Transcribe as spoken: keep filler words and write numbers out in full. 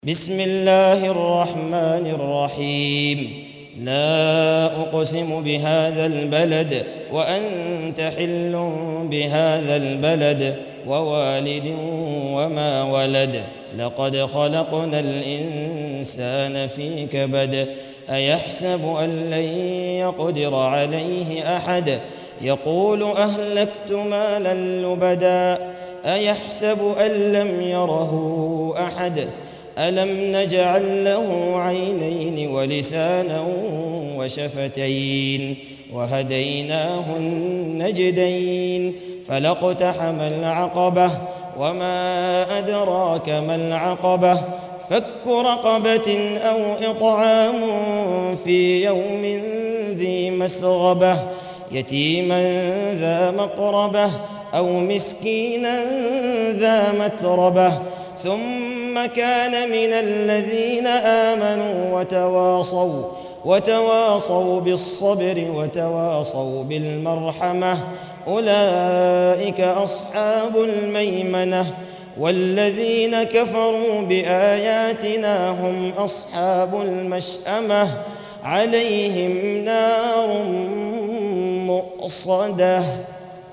بسم الله الرحمن الرحيم. لا أقسم بهذا البلد وأنت حل بهذا البلد ووالد وما ولد. لقد خلقنا الإنسان في كبد. أيحسب أن لن يقدر عليه أحد. يقول أهلكت مالا لبدا. أيحسب أن لم يره أحد. ألم نجعل له عينين ولسانا وشفتين وهديناه النجدين فلاقتحم العقبة وما أدراك ما العقبة فك رقبة أو إطعام في يوم ذي مسغبة يتيما ذا مقربة أو مسكينا ذا متربة ثم كان من الذين آمنوا وتواصوا وتواصوا بالصبر وتواصوا بالمرحمة أولئك أصحاب الميمنة والذين كفروا بآياتنا هم أصحاب المشأمة عليهم نار مؤصدة.